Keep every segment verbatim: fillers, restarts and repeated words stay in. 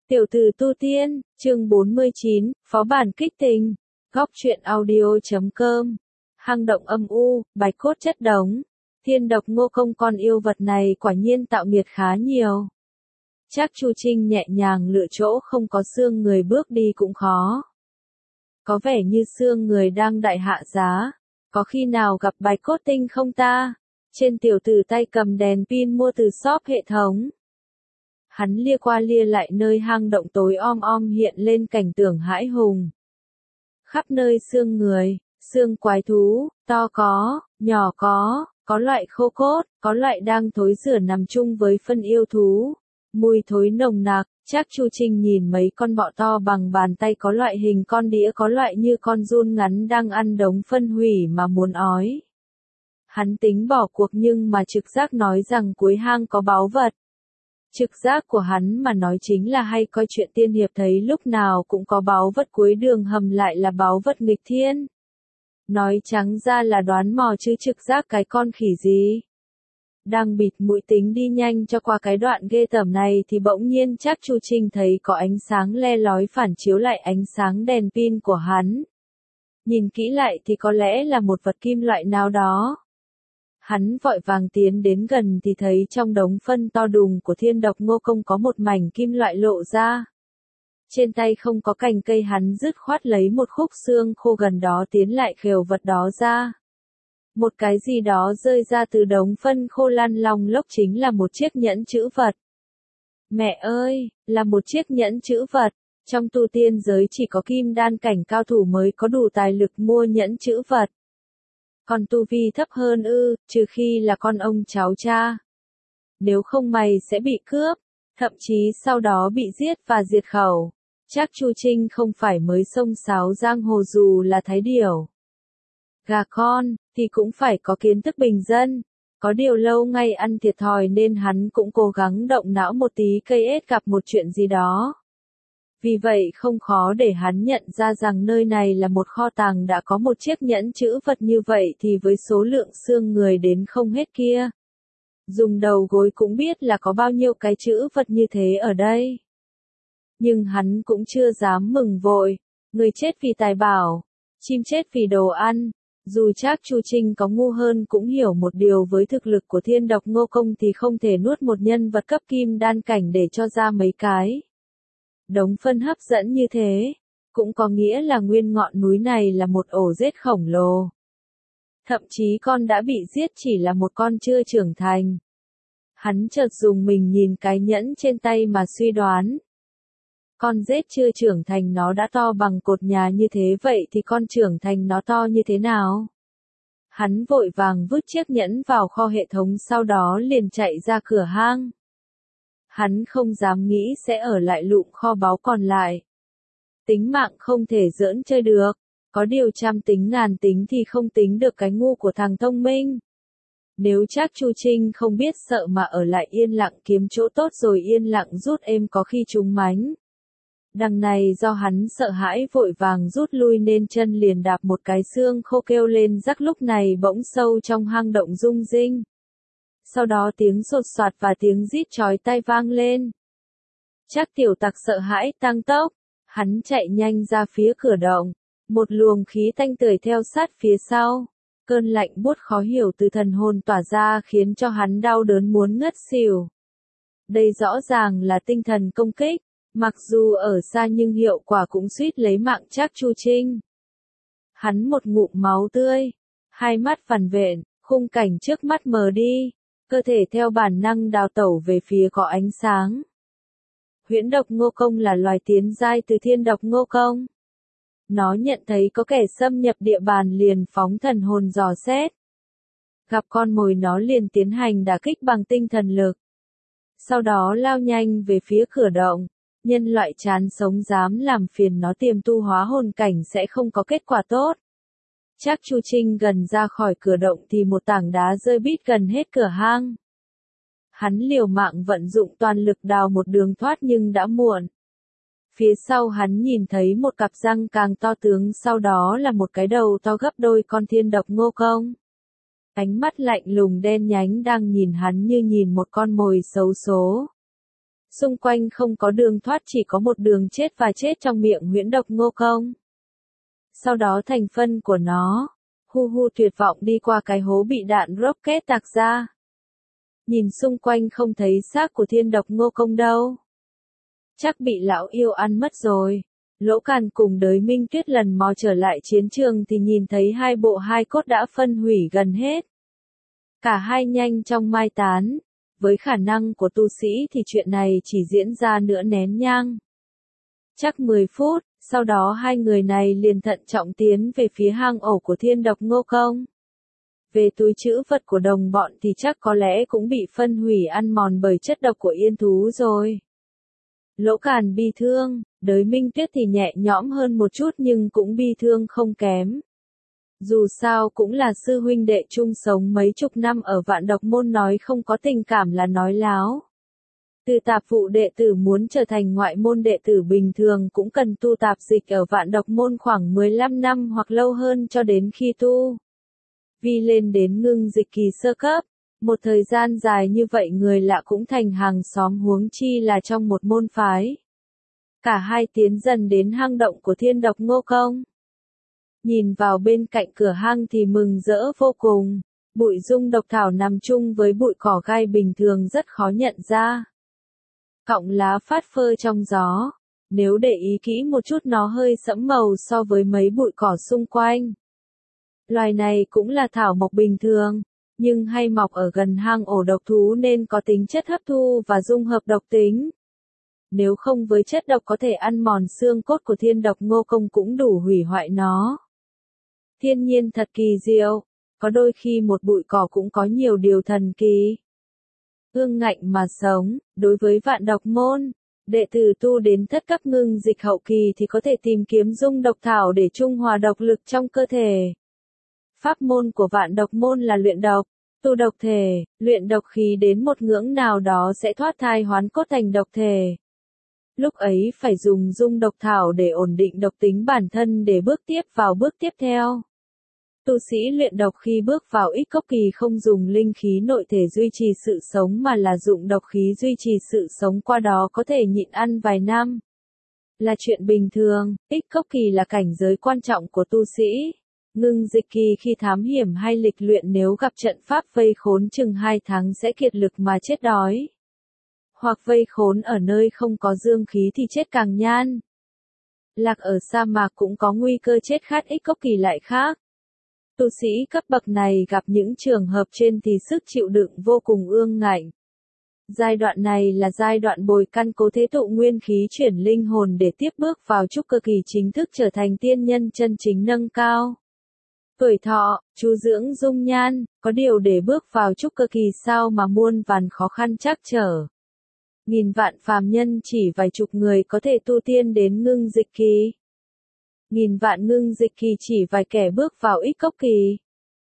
Tiểu tử tu tiên, chương bốn mươi chín, phó bản kích tình, góc truyện audio.com, hang động âm u, bạch cốt chất đống, thiên độc ngô công con yêu vật này quả nhiên tạo nghiệt khá nhiều. Chắc Chu Trinh nhẹ nhàng lựa chỗ không có xương người bước đi cũng khó. Có vẻ như xương người đang đại hạ giá, có khi nào gặp bạch cốt tinh không ta? Trên tiểu tử tay cầm đèn pin mua từ shop hệ thống. Hắn lia qua lia lại nơi hang động tối om om hiện lên cảnh tượng hãi hùng. Khắp nơi xương người, xương quái thú, to có, nhỏ có, có loại khô cốt, có loại đang thối rữa nằm chung với phân yêu thú. Mùi thối nồng nặc, chắc Chu Trinh nhìn mấy con bọ to bằng bàn tay, có loại hình con đĩa, có loại như con giun ngắn đang ăn đống phân hủy mà muốn ói. Hắn tính bỏ cuộc nhưng mà trực giác nói rằng cuối hang có báu vật. Trực giác của hắn mà nói chính là hay coi chuyện tiên hiệp thấy lúc nào cũng có báu vật, cuối đường hầm lại là báu vật nghịch thiên. Nói trắng ra là đoán mò chứ trực giác cái con khỉ gì. Đang bịt mũi tính đi nhanh cho qua cái đoạn ghê tởm này thì bỗng nhiên chắc Chu Trinh thấy có ánh sáng le lói phản chiếu lại ánh sáng đèn pin của hắn. Nhìn kỹ lại thì có lẽ là một vật kim loại nào đó. Hắn vội vàng tiến đến gần thì thấy trong đống phân to đùng của thiên độc ngô công có một mảnh kim loại lộ ra. Trên tay không có cành cây, hắn dứt khoát lấy một khúc xương khô gần đó tiến lại khều vật đó ra. Một cái gì đó rơi ra từ đống phân khô lăn long lốc, chính là một chiếc nhẫn chữ vật. Mẹ ơi, là một chiếc nhẫn chữ vật. Trong tu tiên giới chỉ có kim đan cảnh cao thủ mới có đủ tài lực mua nhẫn chữ vật. Còn tu vi thấp hơn ư, trừ khi là con ông cháu cha. Nếu không mày sẽ bị cướp, thậm chí sau đó bị giết và diệt khẩu. Chắc Chu Trinh không phải mới xông xáo giang hồ, dù là thái điểu gà con, thì cũng phải có kiến thức bình dân. Có điều lâu ngày ăn thiệt thòi nên hắn cũng cố gắng động não một tí, cây ết gặp một chuyện gì đó. Vì vậy không khó để hắn nhận ra rằng nơi này là một kho tàng đã có một chiếc nhẫn chữ vật như vậy thì với số lượng xương người đến không hết kia. Dùng đầu gối cũng biết là có bao nhiêu cái chữ vật như thế ở đây. Nhưng hắn cũng chưa dám mừng vội, người chết vì tài bảo, chim chết vì đồ ăn. Dù chắc Chu Trinh có ngu hơn cũng hiểu một điều, với thực lực của thiên độc ngô công thì không thể nuốt một nhân vật cấp kim đan cảnh để cho ra mấy cái đống phân hấp dẫn như thế, cũng có nghĩa là nguyên ngọn núi này là một ổ rết khổng lồ. Thậm chí con đã bị giết chỉ là một con chưa trưởng thành. Hắn chợt dùng mình nhìn cái nhẫn trên tay mà suy đoán. Con rết chưa trưởng thành nó đã to bằng cột nhà như thế, vậy thì con trưởng thành nó to như thế nào? Hắn vội vàng vứt chiếc nhẫn vào kho hệ thống, sau đó liền chạy ra cửa hang. Hắn không dám nghĩ sẽ ở lại lụm kho báu còn lại. Tính mạng không thể giỡn chơi được, có điều trăm tính ngàn tính thì không tính được cái ngu của thằng thông minh. Nếu chắc Chu Trinh không biết sợ mà ở lại yên lặng kiếm chỗ tốt rồi yên lặng rút êm, có khi trúng mánh. Đằng này do hắn sợ hãi vội vàng rút lui nên chân liền đạp một cái, xương khô kêu lên rắc, lúc này bỗng sâu trong hang động rung rinh. Sau đó tiếng sột soạt và tiếng rít chói tai vang lên. Chắc tiểu tặc sợ hãi tăng tốc, hắn chạy nhanh ra phía cửa động, một luồng khí tanh tưởi theo sát phía sau. Cơn lạnh buốt khó hiểu từ thần hồn tỏa ra khiến cho hắn đau đớn muốn ngất xỉu. Đây rõ ràng là tinh thần công kích, mặc dù ở xa nhưng hiệu quả cũng suýt lấy mạng chắc Chu Trinh. Hắn một ngụm máu tươi, hai mắt phản vện, khung cảnh trước mắt mờ đi, cơ thể theo bản năng đào tẩu về phía có ánh sáng. Huyễn độc ngô công là loài tiến giai từ thiên độc ngô công. Nó nhận thấy có kẻ xâm nhập địa bàn liền phóng thần hồn dò xét. Gặp con mồi nó liền tiến hành đả kích bằng tinh thần lực. Sau đó lao nhanh về phía cửa động. Nhân loại chán sống dám làm phiền nó tiềm tu hóa hồn cảnh sẽ không có kết quả tốt. Chắc Chu Trinh gần ra khỏi cửa động thì một tảng đá rơi bít gần hết cửa hang. Hắn liều mạng vận dụng toàn lực đào một đường thoát nhưng đã muộn. Phía sau hắn nhìn thấy một cặp răng càng to tướng, sau đó là một cái đầu to gấp đôi con thiên độc ngô công. Ánh mắt lạnh lùng đen nhánh đang nhìn hắn như nhìn một con mồi xấu số. xung quanh không có đường thoát, chỉ có một đường chết và chết trong miệng huyễn độc ngô công. Sau đó thành phân của nó, hu hu tuyệt vọng đi qua cái hố bị đạn rocket tạc ra. Nhìn xung quanh không thấy xác của thiên độc ngô công đâu. Chắc bị lão yêu ăn mất rồi. Lỗ Càn cùng Đới Minh Tuyết lần mò trở lại chiến trường thì nhìn thấy hai bộ hai cốt đã phân hủy gần hết. Cả hai nhanh trong mai tán. Với khả năng của tu sĩ thì chuyện này chỉ diễn ra nửa nén nhang. Chắc mười phút, sau đó hai người này liền thận trọng tiến về phía hang ổ của thiên độc ngô công. Về túi trữ vật của đồng bọn thì chắc có lẽ cũng bị phân hủy ăn mòn bởi chất độc của yên thú rồi. Lỗ Càn bi thương, Đới Minh Tuyết thì nhẹ nhõm hơn một chút nhưng cũng bi thương không kém. Dù sao cũng là sư huynh đệ chung sống mấy chục năm ở Vạn Độc Môn, nói không có tình cảm là nói láo. Từ tạp vụ đệ tử muốn trở thành ngoại môn đệ tử bình thường cũng cần tu tạp dịch ở Vạn Độc Môn khoảng mười lăm năm hoặc lâu hơn cho đến khi tu vi lên đến ngưng dịch kỳ sơ cấp. Một thời gian dài như vậy người lạ cũng thành hàng xóm, huống chi là trong một môn phái. Cả hai tiến dần đến hang động của thiên độc ngô công. Nhìn vào bên cạnh cửa hang thì mừng rỡ vô cùng. Bụi dung độc thảo nằm chung với bụi cỏ gai bình thường rất khó nhận ra. Cọng lá phát phơ trong gió. Nếu để ý kỹ một chút nó hơi sẫm màu so với mấy bụi cỏ xung quanh. Loài này cũng là thảo mộc bình thường, nhưng hay mọc ở gần hang ổ độc thú nên có tính chất hấp thu và dung hợp độc tính. Nếu không với chất độc có thể ăn mòn xương cốt của thiên độc ngô công cũng đủ hủy hoại nó. Thiên nhiên thật kỳ diệu, có đôi khi một bụi cỏ cũng có nhiều điều thần kỳ. Ương ngạnh mà sống, đối với Vạn Độc Môn, đệ tử tu đến thất cấp ngưng dịch hậu kỳ thì có thể tìm kiếm dung độc thảo để trung hòa độc lực trong cơ thể. Pháp môn của Vạn Độc Môn là luyện độc, tu độc thể, luyện độc khí đến một ngưỡng nào đó sẽ thoát thai hoán cốt thành độc thể. Lúc ấy phải dùng dung độc thảo để ổn định độc tính bản thân để bước tiếp vào bước tiếp theo. Tu sĩ luyện độc khi bước vào ích cốc kỳ không dùng linh khí nội thể duy trì sự sống mà là dụng độc khí duy trì sự sống, qua đó có thể nhịn ăn vài năm. Là chuyện bình thường, ích cốc kỳ là cảnh giới quan trọng của tu sĩ. Ngưng dịch kỳ khi thám hiểm hay lịch luyện nếu gặp trận pháp vây khốn chừng hai tháng sẽ kiệt lực mà chết đói. Hoặc vây khốn ở nơi không có dương khí thì chết càng nhan. Lạc ở sa mạc cũng có nguy cơ chết khát, ích cốc kỳ lại khác. Tu sĩ cấp bậc này gặp những trường hợp trên thì sức chịu đựng vô cùng ương ngạnh. Giai đoạn này là giai đoạn bồi căn cố thế tụ nguyên khí chuyển linh hồn để tiếp bước vào trúc cơ kỳ, chính thức trở thành tiên nhân chân chính nâng cao tuổi thọ, chu dưỡng dung nhan, có điều để bước vào trúc cơ kỳ sao mà muôn vàn khó khăn trắc trở. Nghìn vạn phàm nhân chỉ vài chục người có thể tu tiên đến ngưng dịch kỳ. Nghìn vạn ngưng dịch kỳ chỉ vài kẻ bước vào ích cốc kỳ.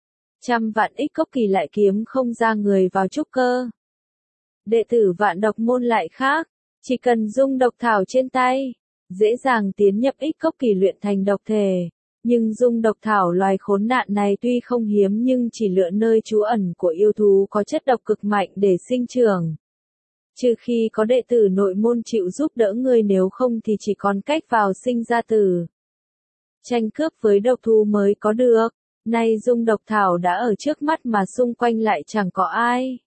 Trăm vạn ích cốc kỳ lại kiếm không ra người vào trúc cơ. Đệ tử Vạn Độc Môn lại khác, chỉ cần dung độc thảo trên tay, dễ dàng tiến nhập ích cốc kỳ luyện thành độc thể. Nhưng dung độc thảo loài khốn nạn này tuy không hiếm nhưng chỉ lựa nơi trú ẩn của yêu thú có chất độc cực mạnh để sinh trưởng. Trừ khi có đệ tử nội môn chịu giúp đỡ người, nếu không thì chỉ còn cách vào sinh ra tử. Tranh cướp với độc thú mới có được. Nay dung độc thảo đã ở trước mắt mà xung quanh lại chẳng có ai.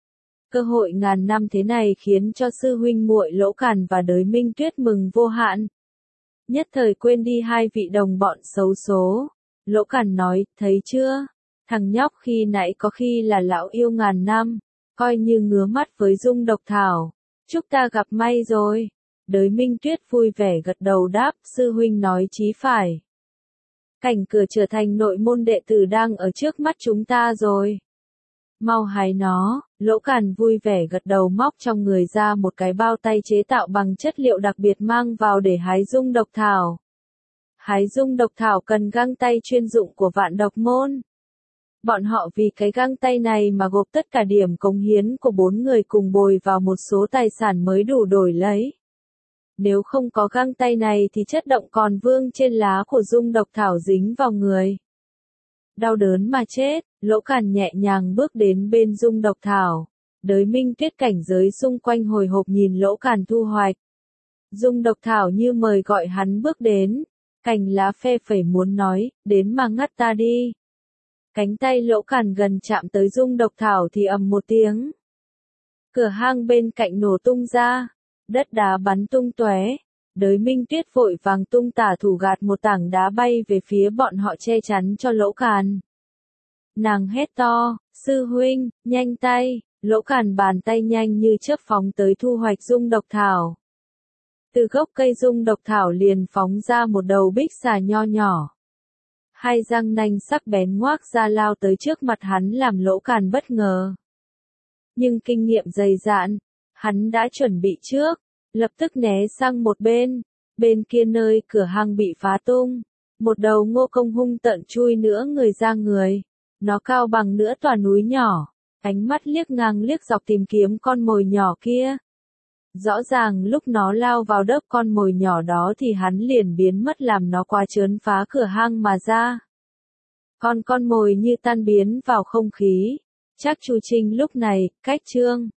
Cơ hội ngàn năm thế này khiến cho sư huynh muội Lỗ Càn và Đới Minh Tuyết mừng vô hạn. Nhất thời quên đi hai vị đồng bọn xấu số. Lỗ Càn nói, thấy chưa? Thằng nhóc khi nãy có khi là lão yêu ngàn năm, coi như ngứa mắt với dung độc thảo. Chúc ta gặp may rồi. Đới Minh Tuyết vui vẻ gật đầu đáp, sư huynh nói chí phải. Cảnh cửa trở thành nội môn đệ tử đang ở trước mắt chúng ta rồi. Mau hái nó. Lỗ Càn vui vẻ gật đầu, móc trong người ra một cái bao tay chế tạo bằng chất liệu đặc biệt mang vào để hái dung độc thảo. Hái dung độc thảo cần găng tay chuyên dụng của Vạn Độc Môn. Bọn họ vì cái găng tay này mà gộp tất cả điểm cống hiến của bốn người cùng bồi vào một số tài sản mới đủ đổi lấy. Nếu không có găng tay này thì chất động còn vương trên lá của dung độc thảo dính vào người. Đau đớn mà chết, Lỗ Càn nhẹ nhàng bước đến bên dung độc thảo. Đới Minh Tuyết cảnh giới xung quanh hồi hộp nhìn Lỗ Càn thu hoạch. Dung Độc Thảo như mời gọi hắn bước đến, cành lá phe phẩy muốn nói, đến mà ngắt ta đi. Cánh tay Lỗ Càn gần chạm tới Dung Độc Thảo thì ầm một tiếng. Cửa hang bên cạnh nổ tung ra, đất đá bắn tung tóe. Đới Minh Tuyết vội vàng tung tả thủ gạt một tảng đá bay về phía bọn họ che chắn cho Lỗ Càn. Nàng hét to, sư huynh, nhanh tay, Lỗ Càn bàn tay nhanh như chớp phóng tới thu hoạch Dung Độc Thảo. Từ gốc cây Dung Độc Thảo liền phóng ra một đầu bích xà nho nhỏ. Hai răng nanh sắc bén ngoác ra lao tới trước mặt hắn làm Lỗ Càn bất ngờ. Nhưng kinh nghiệm dày dạn, hắn đã chuẩn bị trước, lập tức né sang một bên, bên kia nơi cửa hang bị phá tung. Một đầu ngô công hung tợn chui nửa người ra người, nó cao bằng nửa tòa núi nhỏ, ánh mắt liếc ngang liếc dọc tìm kiếm con mồi nhỏ kia. Rõ ràng lúc nó lao vào đớp con mồi nhỏ đó thì hắn liền biến mất làm nó qua trớn phá cửa hang mà ra. Con con mồi như tan biến vào không khí. Trác Chu Trinh lúc này, cách Trương